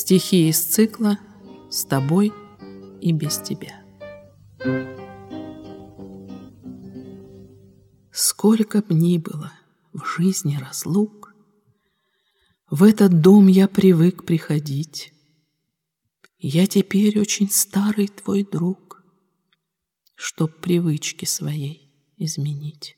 Стихи из цикла «С тобой и без тебя». Сколько б ни было в жизни разлук, в этот дом я привык приходить. Я теперь очень старый твой друг, чтоб привычки своей изменить.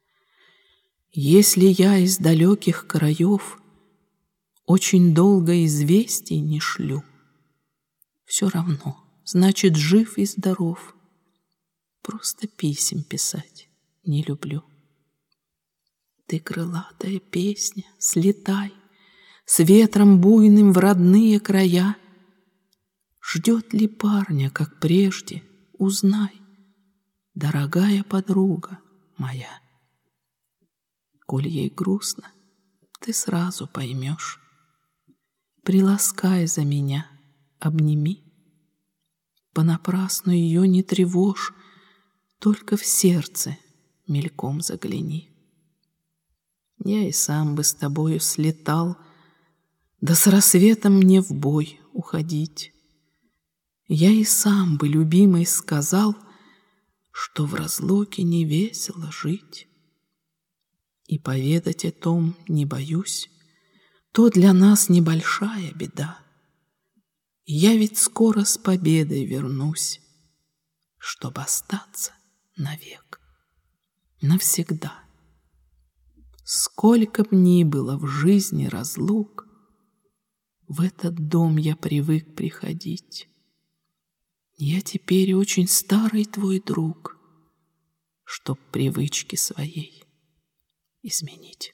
Если я из далеких краев очень долго известий не шлю, все равно, значит, жив и здоров. Просто писем писать не люблю. Ты, крылатая песня, слетай с ветром буйным в родные края. Ждет ли парня, как прежде, узнай, дорогая подруга моя. Коль ей грустно, ты сразу поймешь. Приласкай за меня, обними. Понапрасну ее не тревожь, только в сердце мельком загляни. Я и сам бы с тобою слетал, да с рассветом мне в бой уходить. Я и сам бы, любимой, сказал, что в разлуке не весело жить. И поведать о том не боюсь, то для нас небольшая беда. Я ведь скоро с победой вернусь, чтоб остаться навек, навсегда. Сколько б ни было в жизни разлук, в этот дом я привык приходить. Я теперь очень старый твой друг, чтоб привычки своей изменить.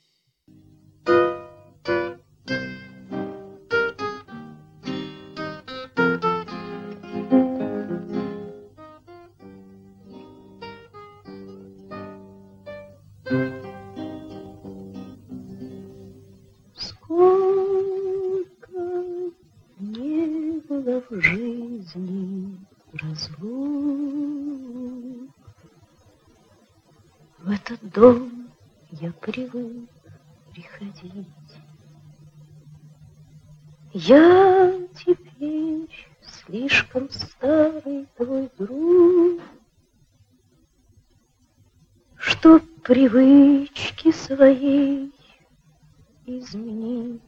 В жизни разлук, в этот дом я привык приходить. Я теперь слишком старый твой друг, чтоб привычки своей изменить.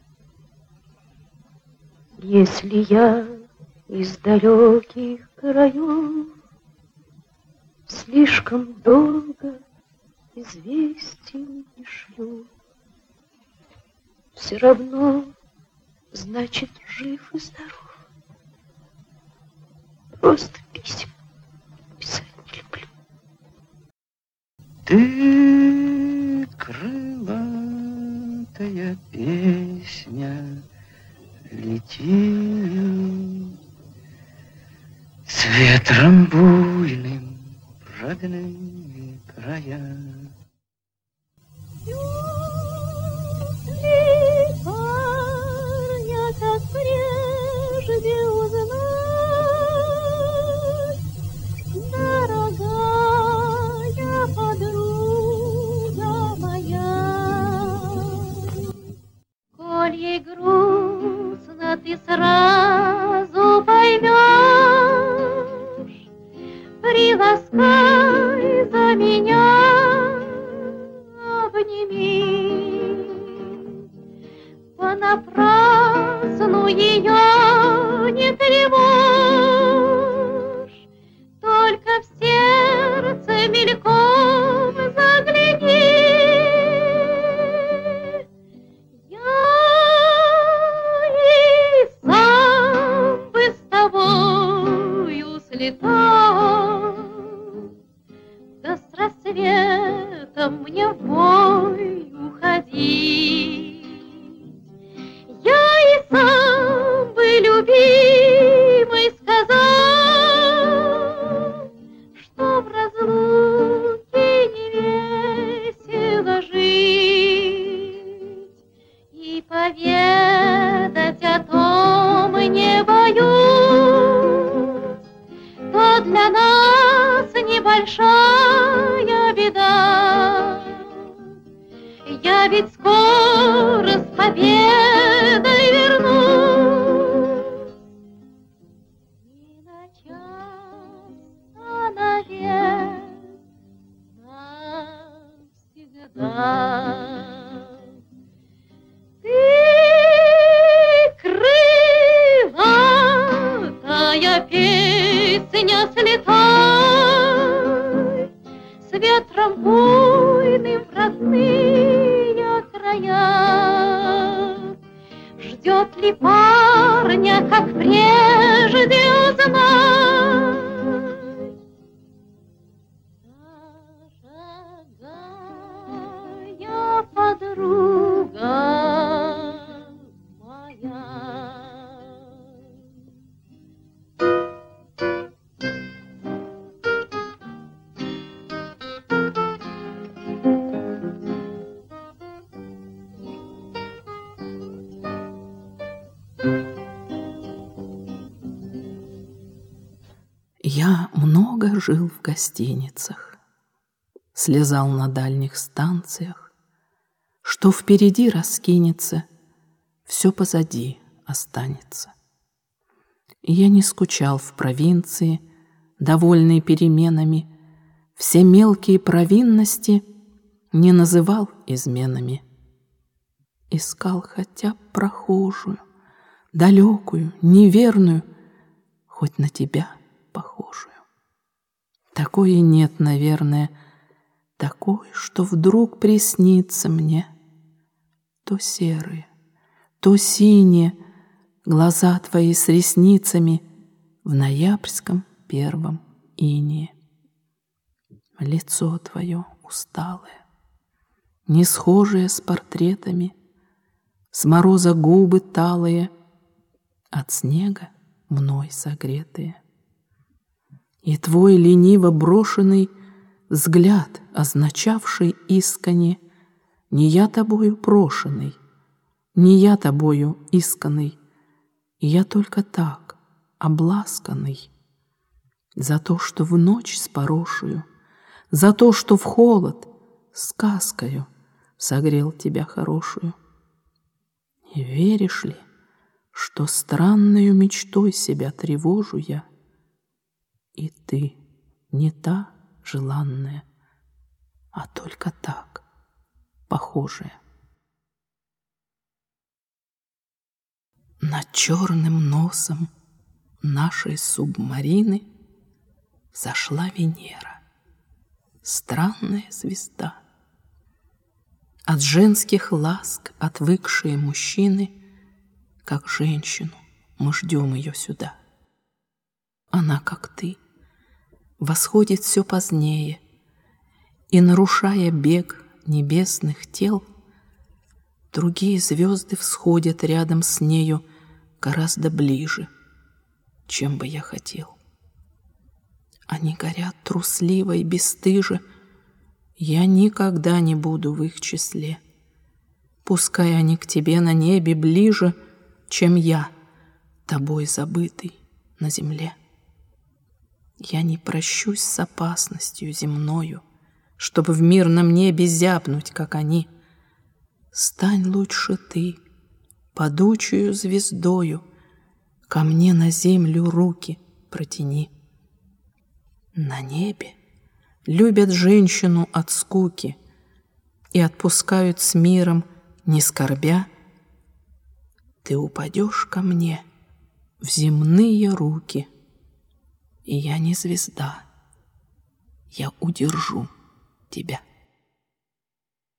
Если я из далеких краев слишком долго известий не шлю, все равно, значит, жив и здоров. Просто писем писать не люблю. Ты, крылатая песня, лети с ветром буйным в родные края. Если парня, как прежде, узнать, дорогая подруга моя, коль ей грустно, ты сразу поймешь, приласкай за меня, обними. Понапрасну ее не тревожь, только в сердце мельком загляни. Летал, да с рассветом мне в бой уходить. Я и сам бы любимой сказал, что в разлуке не весело жить, и поведать о том не боюсь. То для нас небольшая беда. Я ведь скоро с победой вернусь. Ты крылатая песня, слетай с ветром буйным в родные края. Ждет ли парня, как прежде, узнай? Дорогая подруга моя. Я много жил в гостиницах, слезал на дальних станциях. Что впереди раскинется, все позади останется. И я не скучал в провинции, довольный переменами, все мелкие провинности не называл изменами. Искал хотя б прохожую, далекую, неверную, хоть на тебя похожую. Такой нет, наверное, такой, что вдруг приснится мне. То серые, то синие глаза твои с ресницами в ноябрьском первом инее. Лицо твое усталое, не схожее с портретами, с мороза губы талые, от снега мной согретые. И твой лениво брошенный взгляд, означавший искренне: не я тобою прошенный, не я тобою исканный, я только так, обласканный. За то, что в ночь с порошую, за то, что в холод сказкою согрел тебя хорошую. И веришь ли, что странною мечтой себя тревожу я, и ты не та желанная, а только так, похожая. Над черным носом нашей субмарины взошла Венера, странная звезда. От женских ласк отвыкшие мужчины, как женщину, мы ждем ее сюда. Она, как ты, восходит все позднее, и, нарушая бег небесных тел, другие звезды всходят рядом с нею гораздо ближе, чем бы я хотел. Они горят трусливо и бесстыже, я никогда не буду в их числе. Пускай они к тебе на небе ближе, чем я, тобой забытый на земле. Я не прощусь с опасностью земною, чтобы в мирном небе зябнуть, как они. Стань лучше ты, падучую звездою, ко мне на землю руки протяни. На небе любят женщину от скуки и отпускают с миром, не скорбя. Ты упадешь ко мне в земные руки, и я не звезда, я удержу тебя.